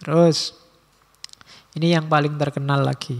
Terus ini yang paling terkenal lagi.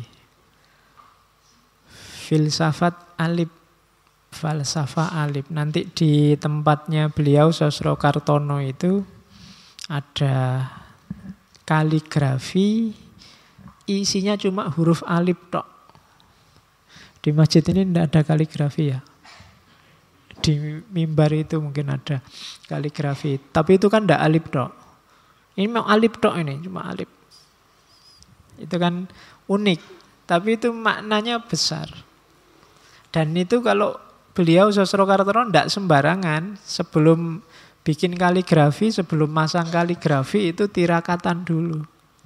Filsafat alif. Falsafah alif. Nanti di tempatnya beliau Sosrokartono itu ada kaligrafi, isinya cuma huruf alif tok. Di masjid ini tidak ada kaligrafi ya. Di mimbar itu mungkin ada kaligrafi. Tapi itu kan tidak alif tok. Ini mau alif tok ini, cuma alif. Itu kan unik. Tapi itu maknanya besar. Dan itu kalau beliau Sosrokartono tidak sembarangan. Sebelum bikin kaligrafi, sebelum masang kaligrafi itu tirakatan dulu.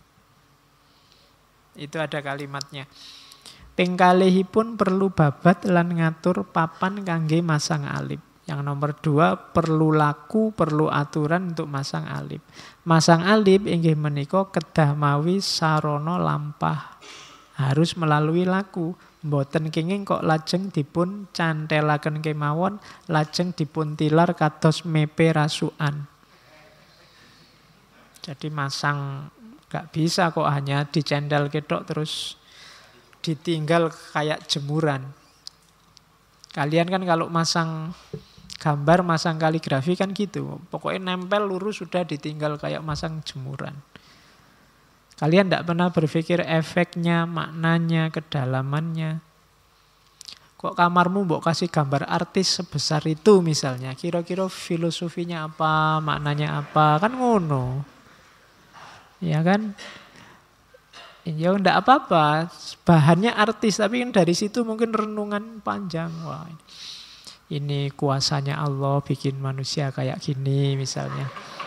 Itu ada kalimatnya. Pengkalihipun perlu babat lan ngatur papan kangge masang alif. Yang nomor 2, perlu laku, perlu aturan untuk masang alif. Masang alif inggih menika kedah mawi sarana lampah. Harus melalui laku. Mboten kenging kok lajeng dipun cantelaken kemawon, lajeng dipun tilar kados mepe rasukan. Jadi masang gak bisa kok hanya dicendel ketok terus ditinggal kayak jemuran. Kalian kan kalau masang gambar, masang kaligrafi kan gitu. Pokoknya nempel lurus sudah ditinggal kayak masang jemuran. Kalian tidak pernah berpikir efeknya, maknanya, kedalamannya. Kok kamarmu mbok kasih gambar artis sebesar itu misalnya. Kira-kira filosofinya apa, maknanya apa. Kan ngono. Ya kan? Ya enggak apa-apa. Bahannya artis, tapi kan dari situ mungkin renungan panjang. Wah, ini kuasanya Allah bikin manusia kayak gini misalnya.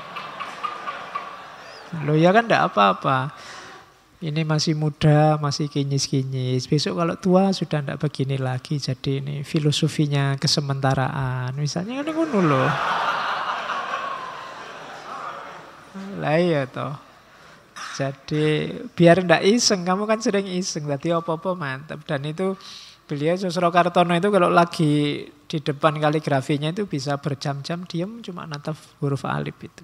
Loh ya kan enggak apa-apa. Ini masih muda, masih kinyis-kinyis. Besok kalau tua sudah enggak begini lagi. Jadi ini filosofinya kesementaraan. Misalnya kan ngono loh. Lah iya toh. Jadi biar enggak iseng. Kamu kan sering iseng. Tadi apa-apa mantap. Dan itu beliau Sosrokartono itu kalau lagi di depan kaligrafinya itu bisa berjam-jam diam cuma natap huruf alif itu.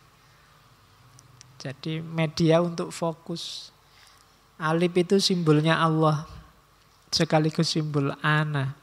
Jadi media untuk fokus. Alif itu simbolnya Allah. Sekaligus simbol ana.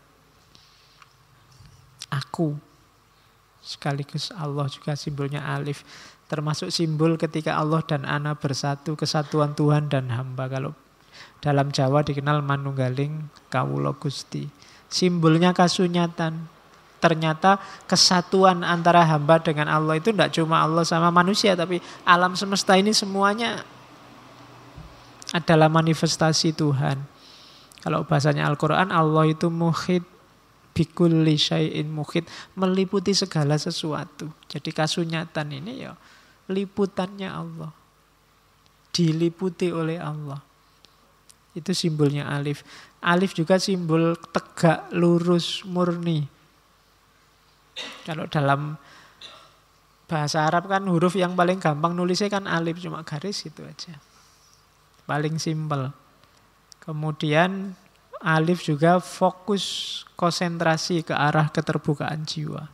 Aku. Sekaligus Allah juga simbolnya alif. Termasuk simbol ketika Allah dan ana bersatu. Kesatuan Tuhan dan hamba. Kalau dalam Jawa dikenal manunggaling kawula Gusti. Simbolnya kasunyatan. Ternyata kesatuan antara hamba dengan Allah itu tidak cuma Allah sama manusia, tapi alam semesta ini semuanya adalah manifestasi Tuhan. Kalau bahasanya Al-Quran, Allah itu muhit bikulli syai'in muhit, meliputi segala sesuatu. Jadi kasunyatan ini ya liputannya Allah, diliputi oleh Allah. Itu simbolnya alif. Alif juga simbol tegak, lurus, murni. Kalau dalam bahasa Arab kan huruf yang paling gampang nulisnya kan alif, cuma garis gitu aja. Paling simpel. Kemudian alif juga fokus konsentrasi ke arah keterbukaan jiwa.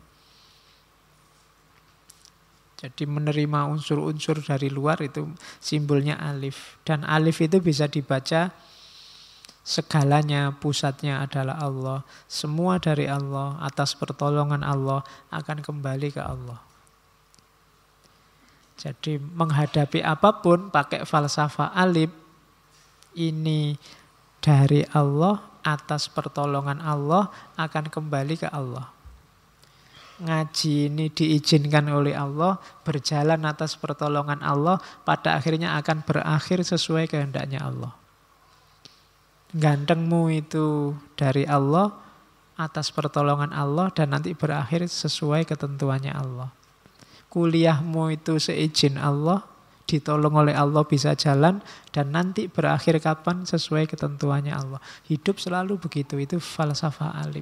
Jadi menerima unsur-unsur dari luar itu simbolnya alif. Dan alif itu bisa dibaca segalanya, pusatnya adalah Allah. Semua dari Allah, atas pertolongan Allah akan kembali ke Allah. Jadi menghadapi apapun pakai falsafah alif, ini dari Allah, atas pertolongan Allah akan kembali ke Allah. Ngaji ini diizinkan oleh Allah, berjalan atas pertolongan Allah, pada akhirnya akan berakhir sesuai kehendaknya Allah. Gantengmu itu dari Allah, atas pertolongan Allah, dan nanti berakhir sesuai ketentuannya Allah. Kuliahmu itu seizin Allah, ditolong oleh Allah bisa jalan, dan nanti berakhir kapan sesuai ketentuannya Allah. Hidup selalu begitu, itu falsafah alif.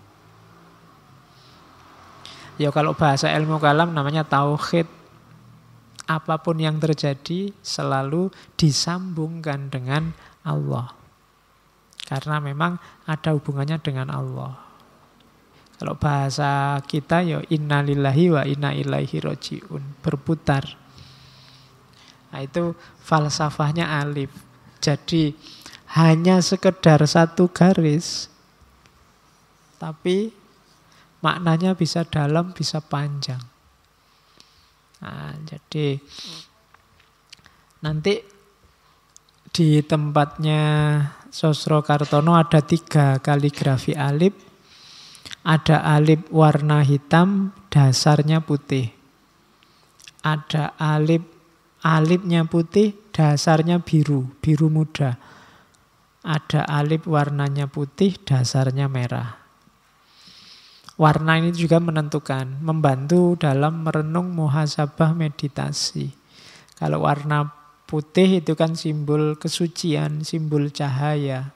Ya kalau bahasa ilmu kalam namanya tauhid. Apapun yang terjadi selalu disambungkan dengan Allah. Karena memang ada hubungannya dengan Allah. Kalau bahasa kita ya innalillahi wa inna ilaihi raji'un. Berputar. Nah, itu falsafahnya alif. Jadi hanya sekedar satu garis, tapi maknanya bisa dalam, bisa panjang. Nah, jadi nanti di tempatnya Sosro Kartono ada 3 kaligrafi alif. Ada alif warna hitam, dasarnya putih. Ada alifnya putih, dasarnya biru, biru muda. Ada alif warnanya putih, dasarnya merah. Warna ini juga menentukan, membantu dalam merenung muhasabah meditasi. Kalau warna putih itu kan simbol kesucian, simbol cahaya.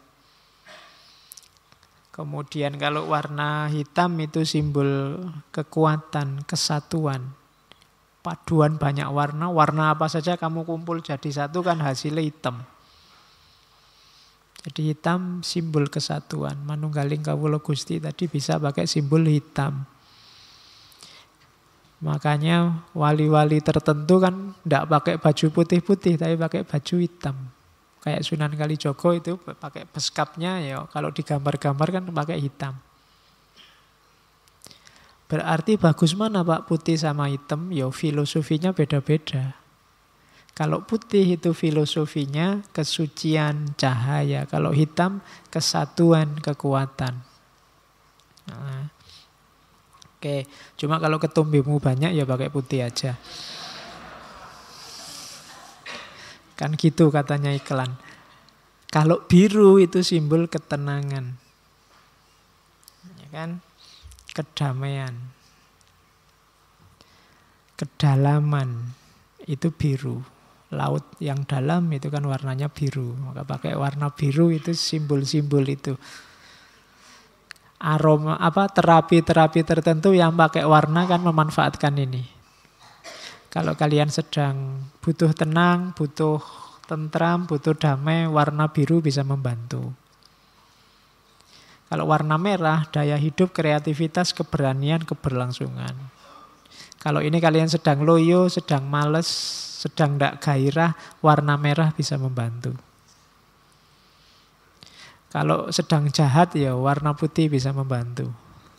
Kemudian kalau warna hitam itu simbol kekuatan, kesatuan. Paduan banyak warna, warna apa saja kamu kumpul jadi satu kan hasilnya hitam. Jadi hitam simbol kesatuan. Manunggaling Kawula Gusti tadi bisa pakai simbol hitam. Makanya wali-wali tertentu kan tidak pakai baju putih-putih, tapi pakai baju hitam. Kayak Sunan Kalijogo itu pakai beskapnya ya kalau digambar-gambar kan pakai hitam. Berarti bagus mana Pak putih sama hitam? Ya filosofinya beda-beda. Kalau putih itu filosofinya kesucian, cahaya. Kalau hitam kesatuan, kekuatan. Nah, oke, cuma kalau ketumbimu banyak ya pakai putih aja. Kan gitu katanya iklan. Kalau biru itu simbol ketenangan. Ya kan? Kedamaian. Kedalaman itu biru. Laut yang dalam itu kan warnanya biru. Maka pakai warna biru itu simbol-simbol itu. Aroma terapi-terapi tertentu yang pakai warna kan memanfaatkan ini. Kalau kalian sedang butuh tenang, butuh tentram, butuh damai, warna biru bisa membantu. Kalau warna merah, daya hidup, kreativitas, keberanian, keberlangsungan. Kalau ini kalian sedang loyo, sedang males, sedang tidak gairah, warna merah bisa membantu. Kalau sedang jahat, ya warna putih bisa membantu.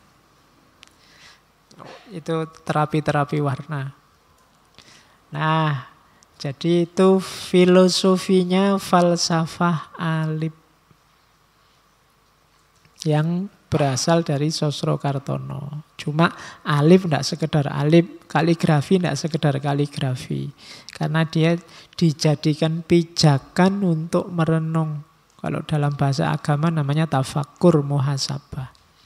Itu terapi-terapi warna. Nah, jadi itu filosofinya falsafah alif yang berasal dari Sosro Kartono. Cuma alif tidak sekedar alif, kaligrafi tidak sekedar kaligrafi. Karena dia dijadikan pijakan untuk merenung. Kalau dalam bahasa agama namanya tafakkur muhasabah.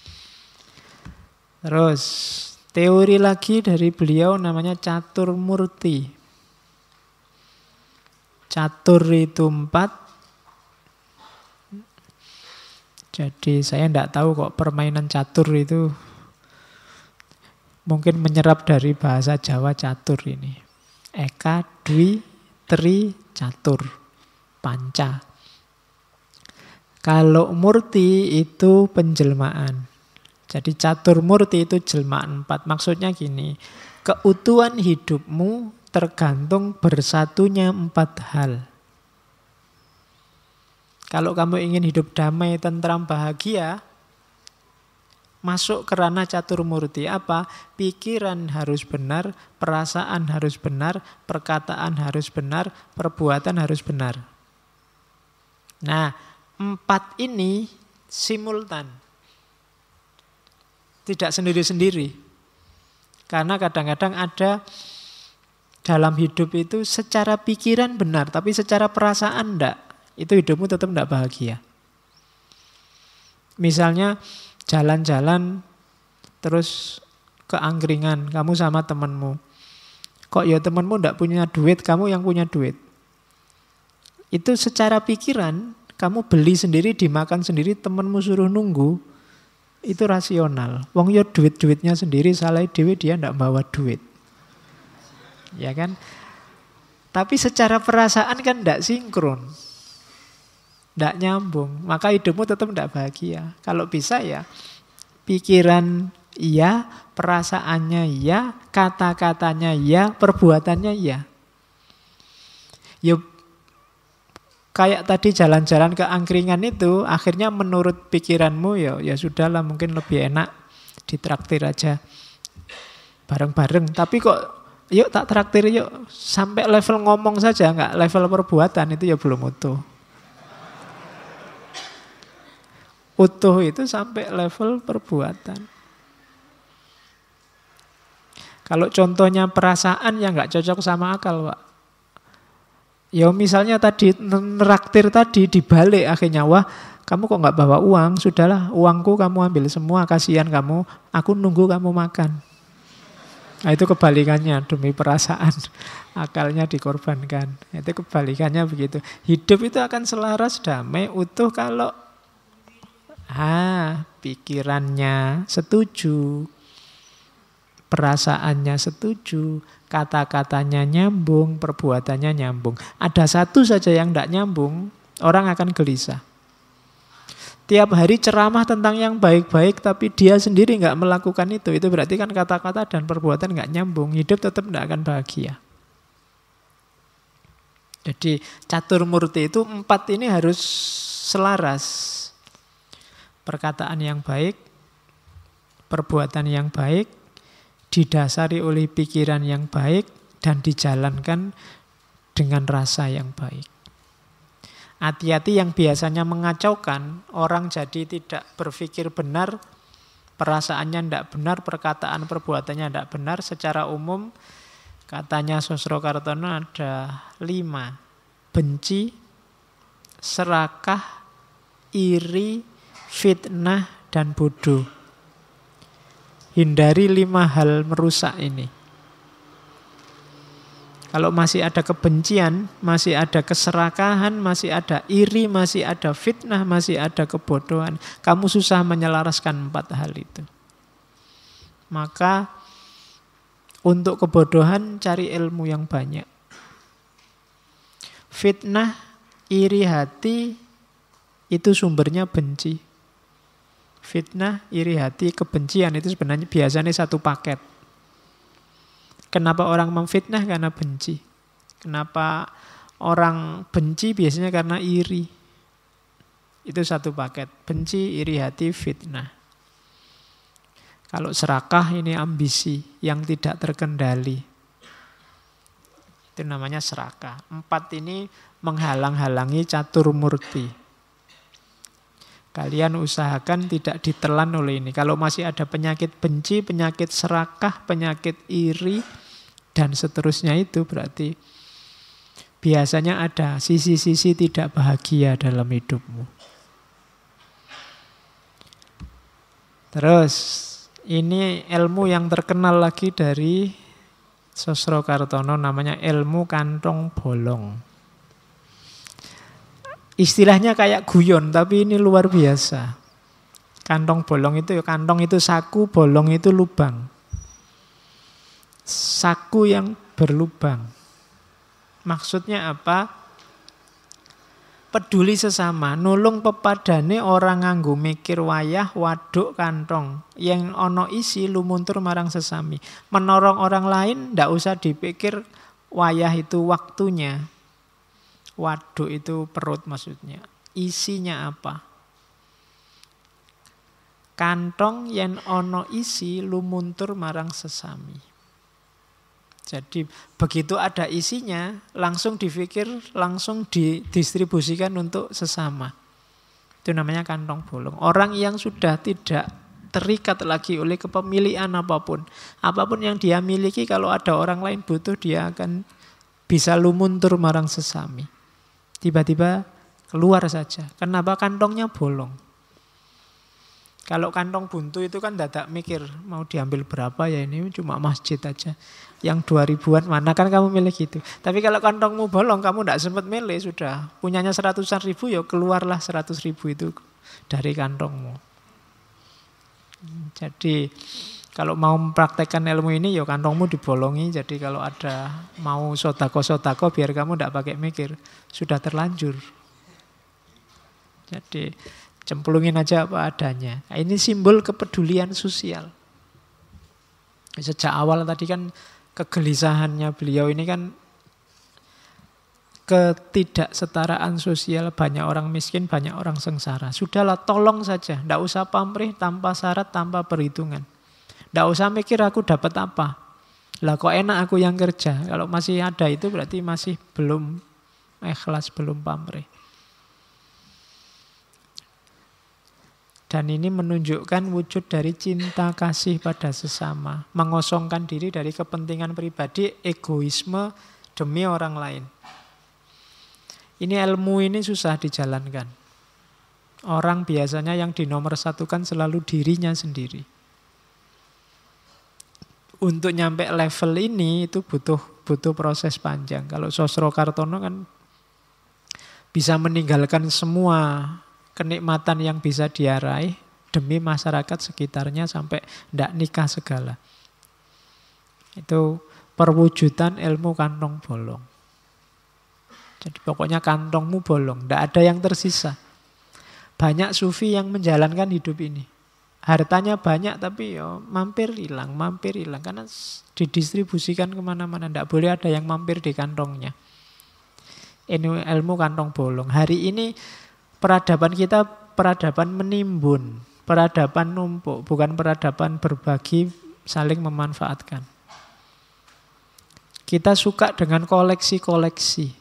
Terus teori lagi dari beliau namanya catur murti. Catur itu 4. Jadi saya tidak tahu kok permainan catur itu mungkin menyerap dari bahasa Jawa catur ini. Eka, dwi, tri, catur, panca. Kalau murti itu penjelmaan. Jadi catur murti itu jelmaan 4. Maksudnya gini, keutuhan hidupmu tergantung bersatunya 4 hal. Kalau kamu ingin hidup damai, tentram, bahagia, masuk ke ranah catur murti. Apa? Pikiran harus benar, perasaan harus benar, perkataan harus benar, perbuatan harus benar. Nah, 4 ini simultan. Tidak sendiri-sendiri. Karena kadang-kadang ada dalam hidup itu secara pikiran benar, tapi secara perasaan enggak. Itu hidupmu tetap enggak bahagia. Misalnya jalan-jalan terus ke angkringan, kamu sama temanmu. Kok ya temanmu enggak punya duit, kamu yang punya duit. Itu secara pikiran, kamu beli sendiri, dimakan sendiri, temanmu suruh nunggu, itu rasional. Wong ya duit-duitnya sendiri, salah dewe dia enggak bawa duit. Ya kan? Tapi secara perasaan kan tidak sinkron. Tidak nyambung. Maka hidupmu tetap tidak bahagia. Kalau bisa ya pikiran iya, perasaannya iya, kata-katanya iya, perbuatannya iya. Ya kayak tadi jalan-jalan ke angkringan itu, akhirnya menurut pikiranmu ya sudahlah, mungkin lebih enak ditraktir aja bareng-bareng. Tapi kok yuk tak traktir yuk, sampai level ngomong saja, nggak level perbuatan, itu ya belum utuh. Utuh itu sampai level perbuatan. Kalau contohnya perasaan ya nggak cocok sama akal, Pak. Ya misalnya tadi neraktir tadi dibalik akhirnya, wah kamu kok nggak bawa uang, sudahlah uangku kamu ambil semua, kasihan kamu, aku nunggu kamu makan. Nah itu kebalikannya, demi perasaan akalnya dikorbankan. Itu kebalikannya begitu. Hidup itu akan selaras, damai, utuh kalau pikirannya setuju, perasaannya setuju, kata-katanya nyambung, perbuatannya nyambung. Ada satu saja yang tidak nyambung, orang akan gelisah. Tiap hari ceramah tentang yang baik-baik, tapi dia sendiri nggak melakukan itu berarti kan kata-kata dan perbuatan nggak nyambung. Hidup tetap tidak akan bahagia. Jadi catur murti itu 4 ini harus selaras. Perkataan yang baik, perbuatan yang baik, didasari oleh pikiran yang baik, dan dijalankan dengan rasa yang baik. Hati-hati yang biasanya mengacaukan, orang jadi tidak berpikir benar, perasaannya tidak benar, perkataan perbuatannya tidak benar. Secara umum, katanya Sosrokartono ada 5. Benci, serakah, iri, fitnah, dan bodoh. Hindari 5 hal merusak ini. Kalau masih ada kebencian, masih ada keserakahan, masih ada iri, masih ada fitnah, masih ada kebodohan, kamu susah menyelaraskan 4 hal itu. Maka untuk kebodohan cari ilmu yang banyak. Fitnah, iri hati, itu sumbernya benci. Fitnah, iri hati, kebencian itu sebenarnya biasanya satu paket. Kenapa orang memfitnah? Karena benci. Kenapa orang benci? Biasanya karena iri. Itu satu paket. Benci, iri hati, fitnah. Kalau serakah ini ambisi yang tidak terkendali. Itu namanya serakah. 4 ini menghalang-halangi catur murti. Kalian usahakan tidak ditelan oleh ini. Kalau masih ada penyakit benci, penyakit serakah, penyakit iri, dan seterusnya, itu berarti biasanya ada sisi-sisi tidak bahagia dalam hidupmu. Terus, ini ilmu yang terkenal lagi dari Sosrokartono, namanya ilmu kantong bolong. Istilahnya kayak guyon, tapi ini luar biasa. Kantong bolong itu, kantong itu saku, bolong itu lubang. Saku yang berlubang. Maksudnya apa? Peduli sesama, nulung pepadane orang nganggo mikir wayah waduk kantong. Yang ono isi lumuntur marang sesami. Menolong orang lain ndak usah dipikir wayah itu waktunya. Waduk itu perut maksudnya. Isinya apa? Kantong yang ono isi lumuntur marang sesami. Jadi begitu ada isinya, langsung dipikir, langsung didistribusikan untuk sesama. Itu namanya kantong bolong. Orang yang sudah tidak terikat lagi oleh kepemilikan apapun. Apapun yang dia miliki, kalau ada orang lain butuh, dia akan bisa lumuntur marang sesami. Tiba-tiba keluar saja. Kenapa? Kantongnya bolong. Kalau kantong buntu itu kan dadak mikir, mau diambil berapa ya, ini cuma masjid aja. Yang 2000-an mana kan kamu milih gitu. Tapi kalau kantongmu bolong, kamu tidak sempat milih, sudah. Punyanya 100-an ribu, ya keluarlah 100.000 itu dari kantongmu. Jadi kalau mau mempraktekkan ilmu ini, ya kantongmu dibolongi. Jadi kalau ada mau sodako-sodako, biar kamu tidak pakai mikir. Sudah terlanjur. Jadi cemplungin aja apa adanya. Nah, ini simbol kepedulian sosial. Sejak awal tadi kan kegelisahannya beliau ini kan ketidaksetaraan sosial, banyak orang miskin, banyak orang sengsara. Sudahlah, tolong saja, tidak usah pamrih, tanpa syarat, tanpa perhitungan. Tidak usah mikir aku dapat apa. Lah kok enak aku yang kerja. Kalau masih ada itu berarti masih belum ikhlas, belum pamrih. Dan ini menunjukkan wujud dari cinta kasih pada sesama. Mengosongkan diri dari kepentingan pribadi, egoisme demi orang lain. Ini ilmu ini susah dijalankan. Orang biasanya yang dinomorsatukan selalu dirinya sendiri. Untuk nyampe level ini itu butuh proses panjang. Kalau Sosro Kartono kan bisa meninggalkan semua kenikmatan yang bisa dia raih demi masyarakat sekitarnya sampai tidak nikah segala. Itu perwujudan ilmu kantong bolong. Jadi pokoknya kantongmu bolong, tidak ada yang tersisa. Banyak sufi yang menjalankan hidup ini. Hartanya banyak tapi mampir hilang. Karena didistribusikan kemana-mana. Tidak boleh ada yang mampir di kantongnya. Ini ilmu kantong bolong. Hari ini peradaban kita peradaban menimbun. Peradaban numpuk. Bukan peradaban berbagi, saling memanfaatkan. Kita suka dengan koleksi-koleksi.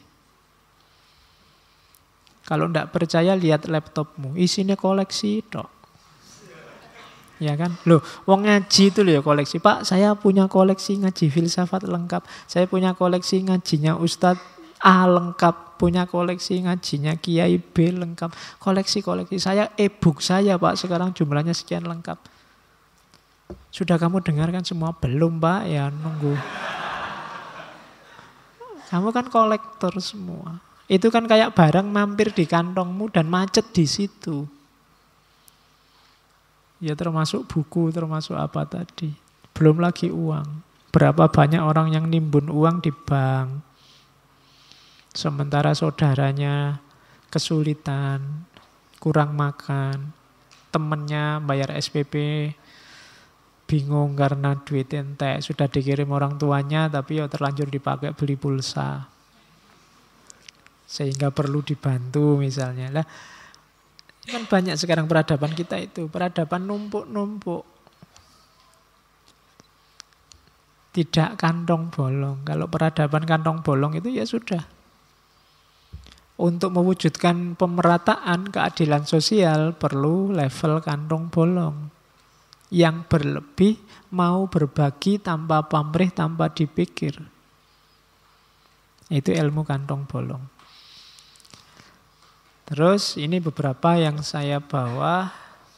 Kalau tidak percaya lihat laptopmu, isinya koleksi tok. Ya kan? Loh, wong ngaji itu loh ya koleksi. Pak, saya punya koleksi ngaji filsafat lengkap. Saya punya koleksi ngajinya Ustadz A lengkap. Punya koleksi ngajinya Kiai B lengkap. Koleksi-koleksi. Saya e-book saya Pak, sekarang jumlahnya sekian lengkap. Sudah kamu dengarkan semua? Belum Pak, ya nunggu. Kamu kan kolektor semua. Itu kan kayak barang mampir di kantongmu dan macet di situ. Ya termasuk buku, termasuk apa tadi. Belum lagi uang. Berapa banyak orang yang nimbun uang di bank. Sementara saudaranya kesulitan, kurang makan. Temennya bayar SPP, bingung karena duit entek. Sudah dikirim orang tuanya tapi terlanjur dipakai beli pulsa. Sehingga perlu dibantu misalnya. Lah, kan banyak sekarang peradaban kita itu. Peradaban numpuk-numpuk. Tidak kantong bolong. Kalau peradaban kantong bolong itu ya sudah. Untuk mewujudkan pemerataan keadilan sosial perlu level kantong bolong. Yang berlebih mau berbagi tanpa pamrih, tanpa dipikir. Itu ilmu kantong bolong. Terus ini beberapa yang saya bawa.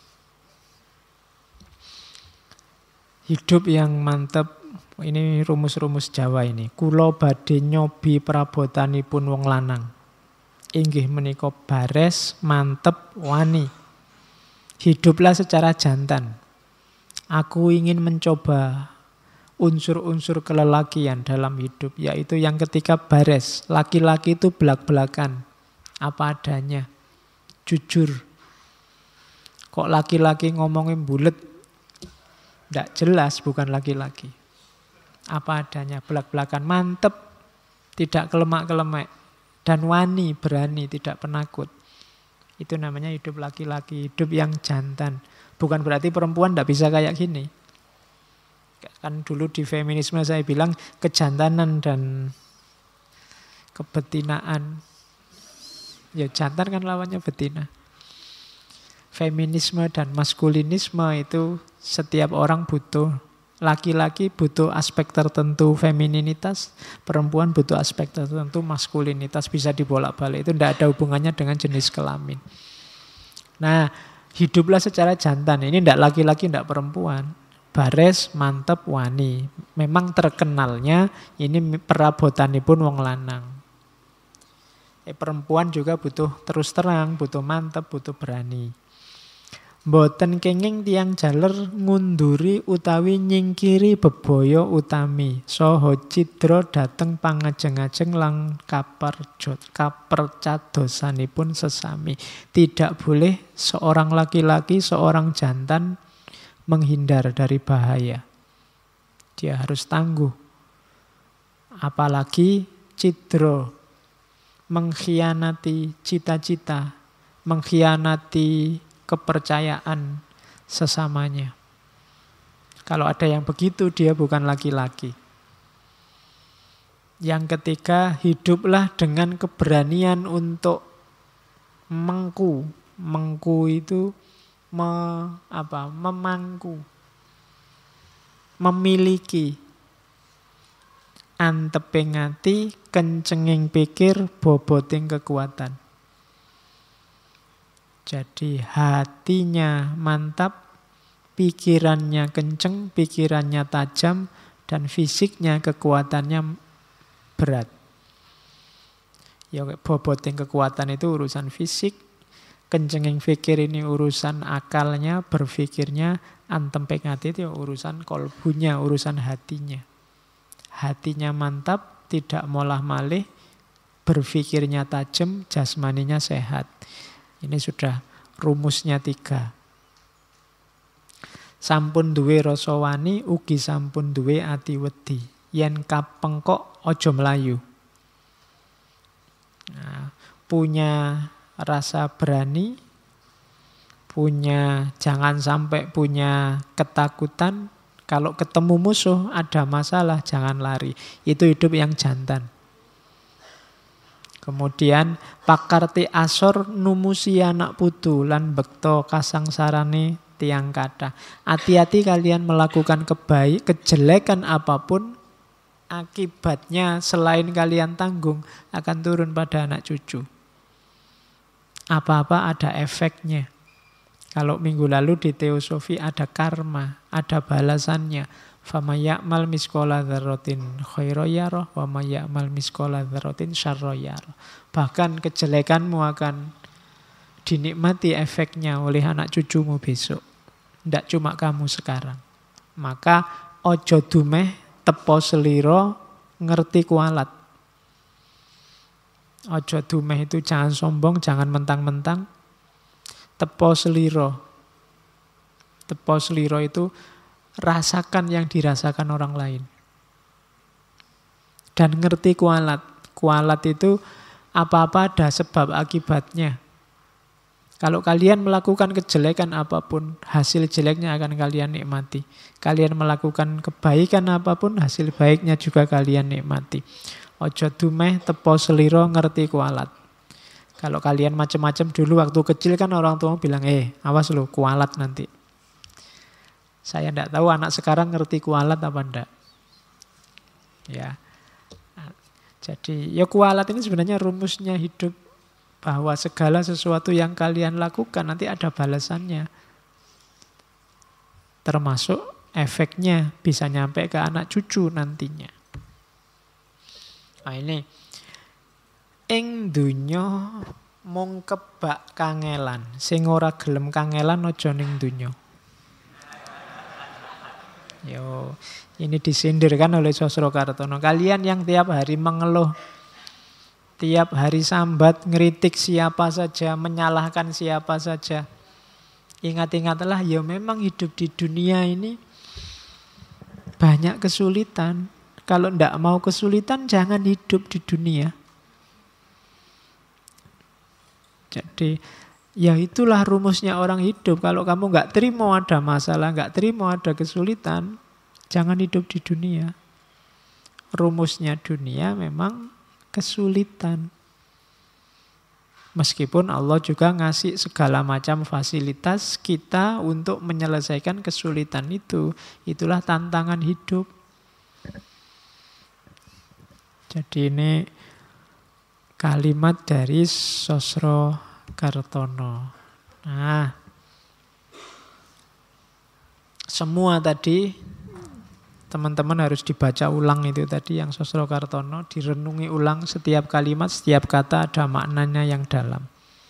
Hidup yang mantep. Ini rumus-rumus Jawa ini. Kula badhe nyobi prabotanipun wong lanang. Inggih menika bares, mantep, wani. Hiduplah secara jantan. Aku ingin mencoba unsur-unsur kelelakian dalam hidup. Yaitu yang ketika bares. Laki-laki itu belak-belakan. Apa adanya, jujur. Kok laki-laki ngomongin bulet, tidak jelas, bukan laki-laki. Apa adanya, belak-belakan, mantep, tidak kelemak-kelemek, dan wani, berani, tidak penakut. Itu namanya hidup laki-laki, hidup yang jantan. Bukan berarti perempuan tidak bisa kayak gini. Kan dulu di feminisme saya bilang kejantanan dan kebetinaan. Ya jantan kan lawannya betina. Feminisme dan maskulinisme itu setiap orang butuh. Laki-laki butuh aspek tertentu femininitas, perempuan butuh aspek tertentu maskulinitas, bisa dibolak-balik. Itu tidak ada hubungannya dengan jenis kelamin. Nah, hiduplah secara jantan. Ini tidak laki-laki, tidak perempuan. Bares, mantep, wani. Memang terkenalnya ini perabotanipun wong lanang. Perempuan juga butuh terus terang, butuh mantep, butuh berani. Mboten kenging tiang jaler ngunduri utawi nyingkiri bebaya utami. Saha cidra dateng pangajeng-ajeng lang kapercadosanipun sesami. Tidak boleh seorang laki-laki, seorang jantan menghindar dari bahaya. Dia harus tangguh. Apalagi cidra. mengkhianati cita-cita, mengkhianati kepercayaan sesamanya. Kalau ada yang begitu, dia bukan laki-laki. Yang ketiga, hiduplah dengan keberanian untuk mengku. Mengku itu memangku, memiliki. Anteping ati, kencenging pikir, boboting kekuatan. Jadi hatinya mantap, pikirannya kenceng, pikirannya tajam, dan fisiknya kekuatannya berat. Ya boboting kekuatan itu urusan fisik, kencenging pikir ini urusan akalnya, berpikirnya, anteping ati itu urusan kolbunya, urusan hatinya. Hatinya mantap, tidak molah-malih, berpikirnya tajam, jasmaninya sehat. Ini sudah rumusnya 3. Sampun duwe rasa wani, ugi sampun duwe ati wedi. Yen kapengkok aja mlayu. Nah, punya rasa berani, jangan sampai punya ketakutan. Kalau ketemu musuh, ada masalah, jangan lari. Itu hidup yang jantan. Kemudian, pakarti asor numusi anak putu, lan bekto kasangsarane tiang kata. Hati-hati kalian melakukan kejelekan apapun, akibatnya selain kalian tanggung, akan turun pada anak cucu. Apa-apa ada efeknya. Kalau minggu lalu di teosofi ada karma, ada balasannya. Fama ya'mal miskola dzarratin khairan yarah wa may ya'mal miskola dzarratin syarran yarah. Bahkan kejelekanmu akan dinikmati efeknya oleh anak cucumu besok. Tidak cuma kamu sekarang. Maka ojo dumeh tepo seliro ngerti kualat. Ojo dumeh itu jangan sombong, jangan mentang-mentang. Tepo seliro. Tepo seliro itu rasakan yang dirasakan orang lain. Dan ngerti kualat. Kualat itu apa-apa ada sebab akibatnya. Kalau kalian melakukan kejelekan apapun, hasil jeleknya akan kalian nikmati. Kalian melakukan kebaikan apapun, hasil baiknya juga kalian nikmati. Ojo dumeh tepo seliro ngerti kualat. Kalau kalian macam-macam dulu waktu kecil kan orang tua bilang, awas lo kualat nanti. Saya tidak tahu anak sekarang ngerti kualat apa enggak. Ya. Jadi ya kualat ini sebenarnya rumusnya hidup. Bahwa segala sesuatu yang kalian lakukan nanti ada balasannya. Termasuk efeknya bisa nyampe ke anak cucu nantinya. Nah ini. Ing dunya mung kebak kangelan, sing ora gelem kangelan aja ning dunya. Yo, ini disindirkan oleh Sosrokartono. Kalian yang tiap hari mengeluh, tiap hari sambat, ngeritik siapa saja, menyalahkan siapa saja. Ingat-ingatlah, ya memang hidup di dunia ini banyak kesulitan. Kalau ndak mau kesulitan, jangan hidup di dunia. Jadi ya itulah rumusnya orang hidup. Kalau kamu nggak terima ada masalah, nggak terima ada kesulitan, jangan hidup di dunia. Rumusnya dunia memang kesulitan. Meskipun Allah juga ngasih segala macam fasilitas kita untuk menyelesaikan kesulitan itu. Itulah tantangan hidup. Jadi ini kalimat dari Sosrokartono. Nah, semua tadi teman-teman harus dibaca ulang itu tadi yang Sosrokartono, direnungi ulang setiap kalimat, setiap kata ada maknanya yang dalam.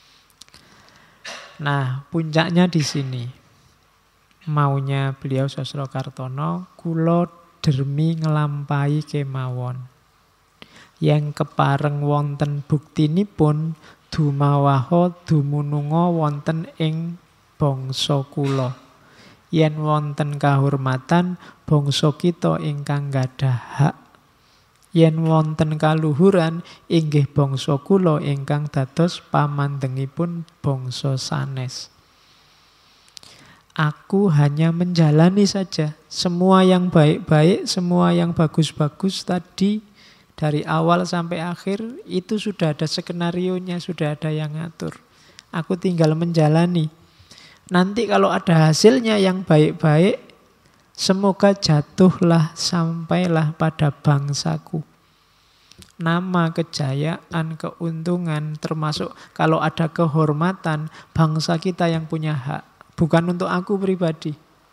Nah, puncaknya di sini. Maunya beliau Sosrokartono, kula dermi nglampahi kemawon. Yang kepareng wonten buktinipun dumawaha dumununga wonten ing bangsa kula. Yen wonten kahormatan bangsa kita ingkang gadah hak yen wonten kaluhuran inggih bangsa kula ingkang dados pamandhengipun bangsa sanes. Aku hanya menjalani saja semua yang baik-baik, semua yang bagus-bagus tadi dari awal sampai akhir itu sudah ada skenarionya, sudah ada yang ngatur. Aku tinggal menjalani. Nanti kalau ada hasilnya yang baik-baik, semoga jatuhlah sampailah pada bangsaku. Nama, kejayaan, keuntungan, termasuk kalau ada kehormatan, bangsa kita yang punya hak. Bukan untuk aku pribadi.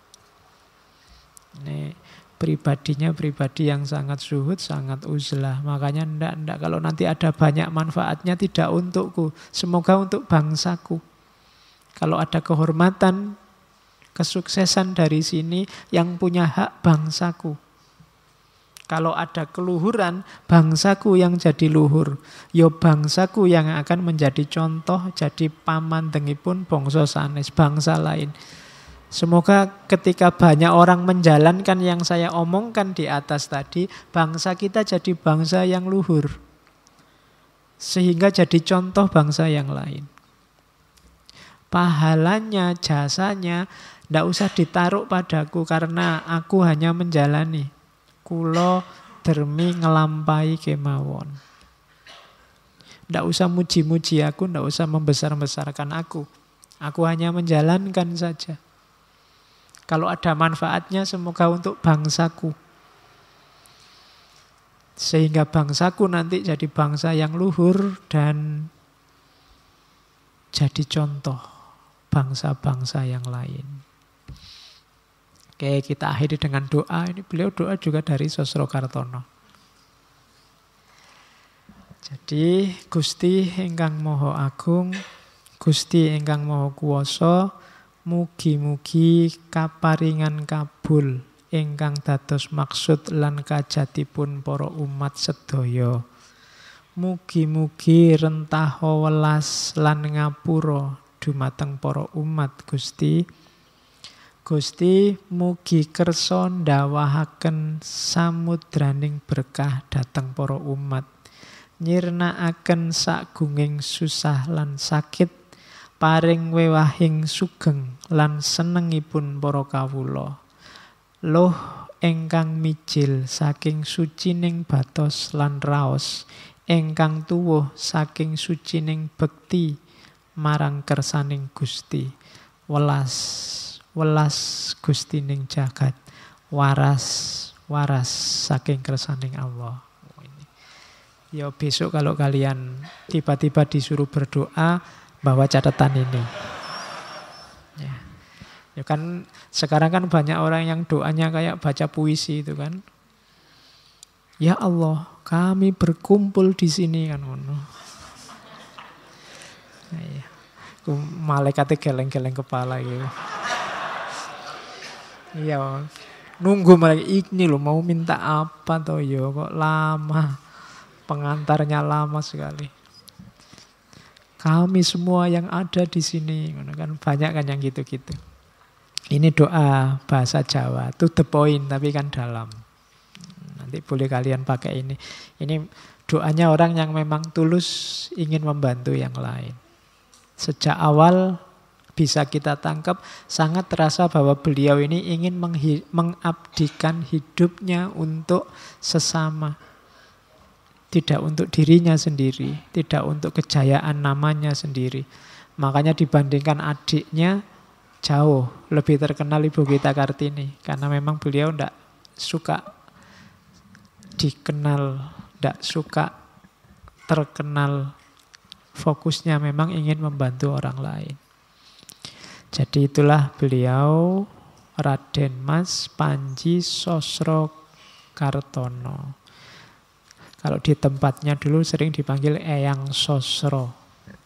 Ini pribadinya pribadi yang sangat zuhud, sangat uzlah. Makanya enggak kalau nanti ada banyak manfaatnya tidak untukku. Semoga untuk bangsaku. Kalau ada kehormatan, kesuksesan dari sini yang punya hak bangsaku. Kalau ada keluhuran, bangsaku yang jadi luhur. Yo bangsaku yang akan menjadi contoh, jadi pamandhengipun bangsa sanes, bangsa lain. Semoga ketika banyak orang menjalankan yang saya omongkan di atas tadi, bangsa kita jadi bangsa yang luhur. Sehingga jadi contoh bangsa yang lain. Pahalanya, jasanya, tidak usah ditaruh padaku karena aku hanya menjalani. Kulo dermi ngelampai kemawon. Tidak usah muji-muji aku, tidak usah membesar-besarkan aku. Aku hanya menjalankan saja. Kalau ada manfaatnya semoga untuk bangsaku. Sehingga bangsaku nanti jadi bangsa yang luhur dan jadi contoh bangsa-bangsa yang lain. Oke, kita akhiri dengan doa. Ini beliau doa juga dari Sosro Kartono. Jadi, Gusti ingkang Maha Agung, Gusti ingkang Maha Kuwasa, mugi-mugi kaparingan kabul ingkang dados maksud lan kajatipun para umat sedaya. Mugi-mugi rentaha welas lan ngapura dumateng para umat Gusti. Gusti mugi kersa ndawahaken samudraning berkah dhateng para umat. Nyirnakaken sagunging susah lan sakit, paring wewahing sugeng lan senengipun para kawula. Loh ingkang mijil saking sucining batos lan raos, ingkang tuwuh saking sucining bekti marang kersaning Gusti. Welas Gustining jagat, waras saking kersaning Allah. Ya besok kalau kalian tiba-tiba disuruh berdoa, bawa catatan ini. Ya kan sekarang kan banyak orang yang doanya kayak baca puisi itu kan. Ya Allah, kami berkumpul di sini kan. Malaikatnya geleng-geleng kepala gitu. Iya, nunggu mereka ini loh mau minta apa toh yo kok lama, pengantarnya lama sekali. Kami semua yang ada di sini, kan banyak kan yang gitu-gitu. Ini doa bahasa Jawa, to the point tapi kan dalam. Nanti boleh kalian pakai ini. Ini doanya orang yang memang tulus ingin membantu yang lain. Sejak awal bisa kita tangkap sangat terasa bahwa beliau ini ingin mengabdikan hidupnya untuk sesama. Tidak untuk dirinya sendiri, tidak untuk kejayaan namanya sendiri. Makanya dibandingkan adiknya jauh lebih terkenal Ibu Gita Kartini. Karena memang beliau tidak suka dikenal, tidak suka terkenal. Fokusnya memang ingin membantu orang lain. Jadi itulah beliau Raden Mas Panji Sosro Kartono. Kalau di tempatnya dulu sering dipanggil Eyang Sosro.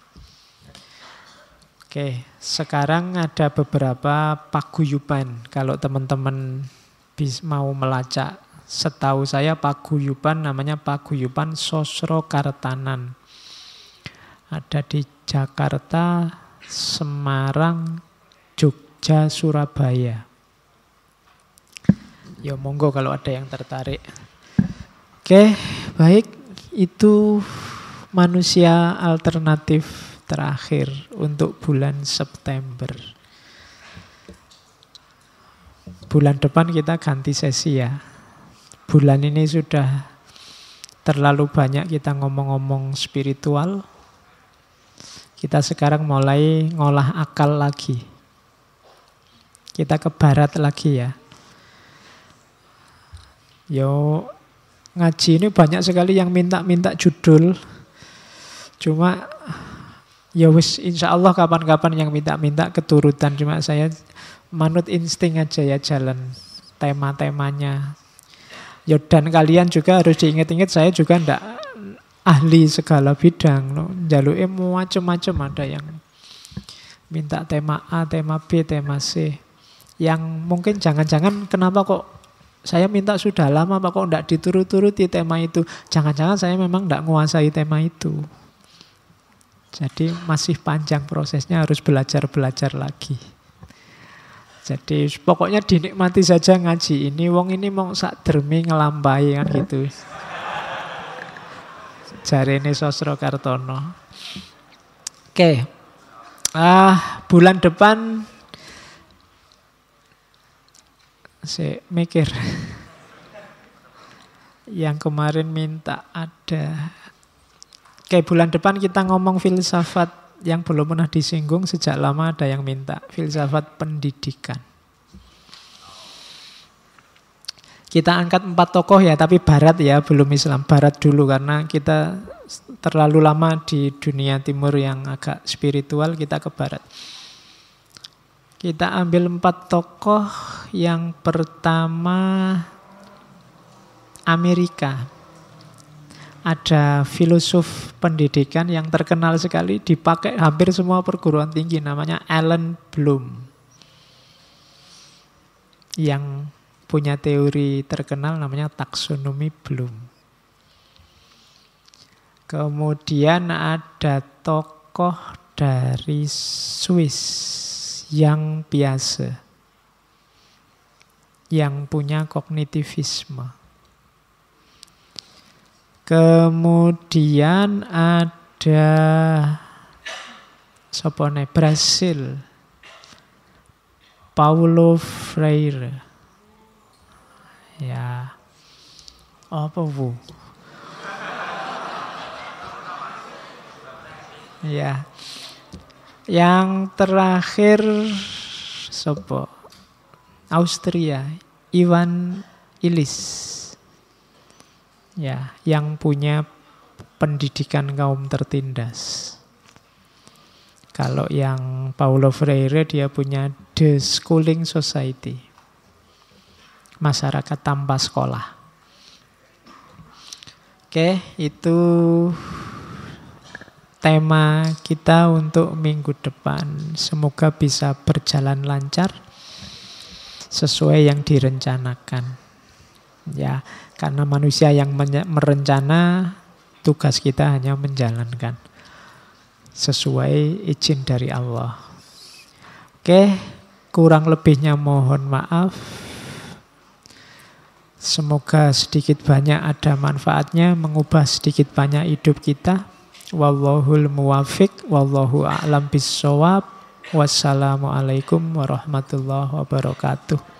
Oke, sekarang ada beberapa paguyuban. Kalau teman-teman mau melacak, setahu saya paguyuban namanya Paguyuban Sosro Kartanan. Ada di Jakarta, Semarang, Jogja, Surabaya. Ya monggo kalau ada yang tertarik. Oke, baik, itu manusia alternatif terakhir untuk bulan September. Bulan depan kita ganti sesi ya. Bulan ini sudah terlalu banyak kita ngomong-ngomong spiritual. Kita sekarang mulai ngolah akal lagi. Kita ke barat lagi ya. Yo, ngaji ini banyak sekali yang minta-minta judul. Cuma ya wis, insya Allah kapan-kapan yang minta-minta keturutan. Cuma saya manut insting aja ya, jalan tema-temanya. Ya, dan kalian juga harus diingat-ingat, saya juga ndak ahli segala bidang. Jaluke macam-macam, ada yang minta tema A, tema B, tema C. Yang mungkin jangan-jangan kenapa kok saya minta sudah lama Pak kok ndak diturut-turuti tema itu. Jangan-jangan saya memang ndak menguasai tema itu. Jadi masih panjang prosesnya, harus belajar-belajar lagi. Jadi pokoknya dinikmati saja ngaji ini. Wong ini mau sak dermi ngelampai kan gitu. Jarene Sosro Kartono. Oke. Bulan depan saya mikir. Yang kemarin minta ada. Oke, bulan depan kita ngomong filsafat yang belum pernah disinggung sejak lama, ada yang minta filsafat pendidikan. Kita angkat 4 tokoh ya, tapi barat ya, belum Islam. Barat dulu karena kita terlalu lama di dunia timur yang agak spiritual, kita ke barat. Kita ambil 4 tokoh. Yang pertama Amerika. Ada filosof pendidikan yang terkenal sekali, dipakai hampir semua perguruan tinggi, namanya Allen Bloom. Yang punya teori terkenal namanya taksonomi Bloom. Kemudian ada tokoh dari Swiss yang biasa, yang punya kognitivisme. Kemudian ada sopone Brasil, Paulo Freire. Ya, apa bu? Ya, yang terakhir sopo? Austria, Iwan Illich. Ya, yang punya pendidikan kaum tertindas. Kalau yang Paulo Freire dia punya The Schooling Society, masyarakat tanpa sekolah. Oke, itu tema kita untuk minggu depan. Semoga bisa berjalan lancar sesuai yang direncanakan. Ya, karena manusia yang merencana, tugas kita hanya menjalankan sesuai izin dari Allah. Oke, kurang lebihnya mohon maaf. Semoga sedikit banyak ada manfaatnya, mengubah sedikit banyak hidup kita. Wallahul muwafiq, wallahu a'lam bissawab. Wassalamualaikum warahmatullahi wabarakatuh.